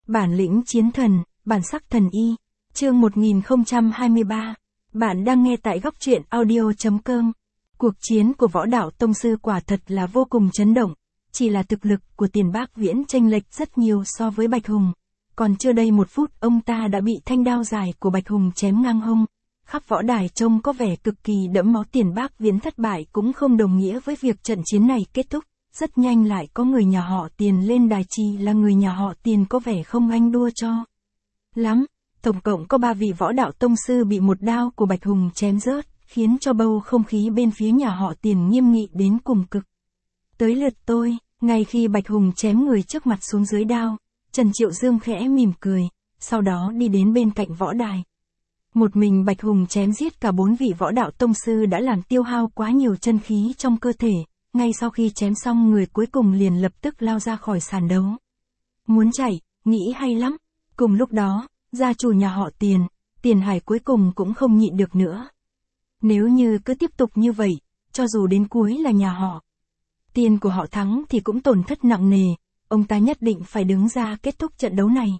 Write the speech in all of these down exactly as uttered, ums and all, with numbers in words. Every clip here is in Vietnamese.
Bản lĩnh chiến thần, bản sắc thần y. Chương một nghìn không trăm hai mươi ba. Bạn đang nghe tại góc truyện audio.com. Cuộc chiến của Võ Đạo Tông Sư quả thật là vô cùng chấn động. Chỉ là thực lực của Tiền Bác Viễn chênh lệch rất nhiều so với Bạch Hùng. Còn chưa đầy một phút ông ta đã bị thanh đao dài của Bạch Hùng chém ngang hông. Khắp võ đài trông có vẻ cực kỳ đẫm máu. Tiền Bác Viễn thất bại cũng không đồng nghĩa với việc trận chiến này kết thúc. Rất nhanh lại có người nhà họ Tiền lên đài, chỉ là người nhà họ Tiền có vẻ không anh đua cho lắm. Tổng cộng có ba vị võ đạo tông sư bị một đao của Bạch Hùng chém rớt, khiến cho bầu không khí bên phía nhà họ Tiền nghiêm nghị đến cùng cực. Tới lượt tôi, ngay khi Bạch Hùng chém người trước mặt xuống dưới đao, Trần Triệu Dương khẽ mỉm cười, sau đó đi đến bên cạnh võ đài. Một mình Bạch Hùng chém giết cả bốn vị võ đạo tông sư đã làm tiêu hao quá nhiều chân khí trong cơ thể. Ngay sau khi chém xong, người cuối cùng liền lập tức lao ra khỏi sàn đấu. Muốn chạy, nghĩ hay lắm. Cùng lúc đó, gia chủ nhà họ Tiền, Tiền Hải cuối cùng cũng không nhịn được nữa. Nếu như cứ tiếp tục như vậy, cho dù đến cuối là nhà họ Tiền của họ thắng thì cũng tổn thất nặng nề, ông ta nhất định phải đứng ra kết thúc trận đấu này.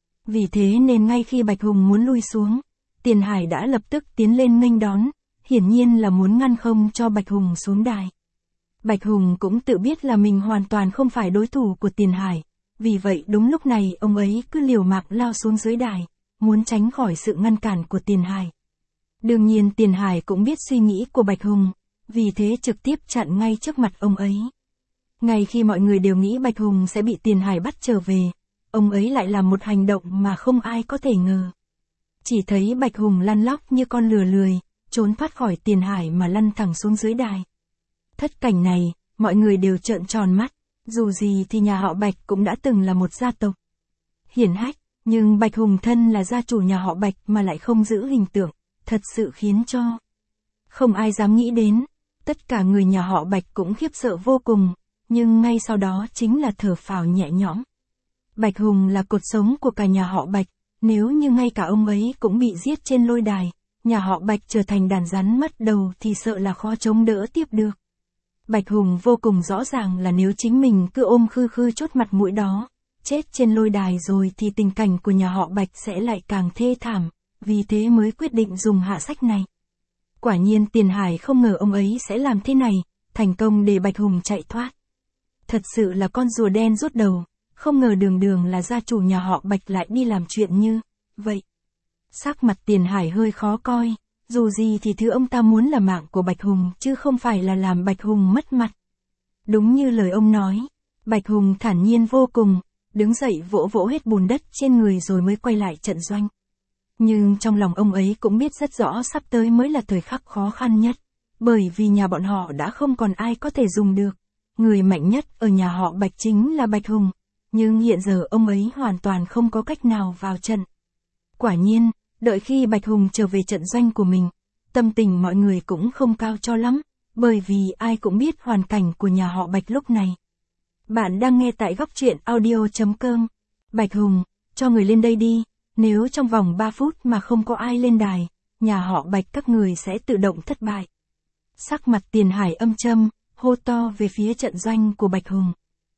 Vì thế nên ngay khi Bạch Hùng muốn lui xuống, Tiền Hải đã lập tức tiến lên nghênh đón, hiển nhiên là muốn ngăn không cho Bạch Hùng xuống đài. Bạch Hùng cũng tự biết là mình hoàn toàn không phải đối thủ của Tiền Hải, vì vậy đúng lúc này ông ấy cứ liều mạng lao xuống dưới đài, muốn tránh khỏi sự ngăn cản của Tiền Hải. Đương nhiên Tiền Hải cũng biết suy nghĩ của Bạch Hùng, vì thế trực tiếp chặn ngay trước mặt ông ấy. Ngay khi mọi người đều nghĩ Bạch Hùng sẽ bị Tiền Hải bắt trở về, ông ấy lại làm một hành động mà không ai có thể ngờ. Chỉ thấy Bạch Hùng lăn lóc như con lừa lười, trốn thoát khỏi Tiền Hải mà lăn thẳng xuống dưới đài. Thất cảnh này, mọi người đều trợn tròn mắt, dù gì thì nhà họ Bạch cũng đã từng là một gia tộc hiển hách, nhưng Bạch Hùng thân là gia chủ nhà họ Bạch mà lại không giữ hình tượng, thật sự khiến cho không ai dám nghĩ đến. Tất cả người nhà họ Bạch cũng khiếp sợ vô cùng, nhưng ngay sau đó chính là thở phào nhẹ nhõm. Bạch Hùng là cột sống của cả nhà họ Bạch, nếu như ngay cả ông ấy cũng bị giết trên lôi đài, nhà họ Bạch trở thành đàn rắn mất đầu thì sợ là khó chống đỡ tiếp được. Bạch Hùng vô cùng rõ ràng là nếu chính mình cứ ôm khư khư chốt mặt mũi đó, chết trên lôi đài rồi thì tình cảnh của nhà họ Bạch sẽ lại càng thê thảm, vì thế mới quyết định dùng hạ sách này. Quả nhiên Tiền Hải không ngờ ông ấy sẽ làm thế này, thành công để Bạch Hùng chạy thoát. Thật sự là con rùa đen rút đầu, không ngờ đường đường là gia chủ nhà họ Bạch lại đi làm chuyện như vậy. Sắc mặt Tiền Hải hơi khó coi. Dù gì thì thứ ông ta muốn là mạng của Bạch Hùng chứ không phải là làm Bạch Hùng mất mặt. Đúng như lời ông nói, Bạch Hùng thản nhiên vô cùng, đứng dậy vỗ vỗ hết bùn đất trên người rồi mới quay lại trận doanh. Nhưng trong lòng ông ấy cũng biết rất rõ sắp tới mới là thời khắc khó khăn nhất, bởi vì nhà bọn họ đã không còn ai có thể dùng được. Người mạnh nhất ở nhà họ Bạch chính là Bạch Hùng, nhưng hiện giờ ông ấy hoàn toàn không có cách nào vào trận. Quả nhiên, đợi khi Bạch Hùng trở về trận doanh của mình, tâm tình mọi người cũng không cao cho lắm, bởi vì ai cũng biết hoàn cảnh của nhà họ Bạch lúc này. Bạn đang nghe tại góc truyện audio.com. Bạch Hùng, cho người lên đây đi, nếu trong vòng ba phút mà không có ai lên đài, nhà họ Bạch các người sẽ tự động thất bại. Sắc mặt Tiền Hải âm trầm, hô to về phía trận doanh của Bạch Hùng.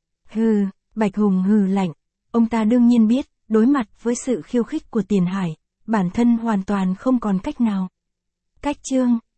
Hừ, Bạch Hùng hừ lạnh, ông ta đương nhiên biết, đối mặt với sự khiêu khích của Tiền Hải, bản thân hoàn toàn không còn cách nào. Cách chương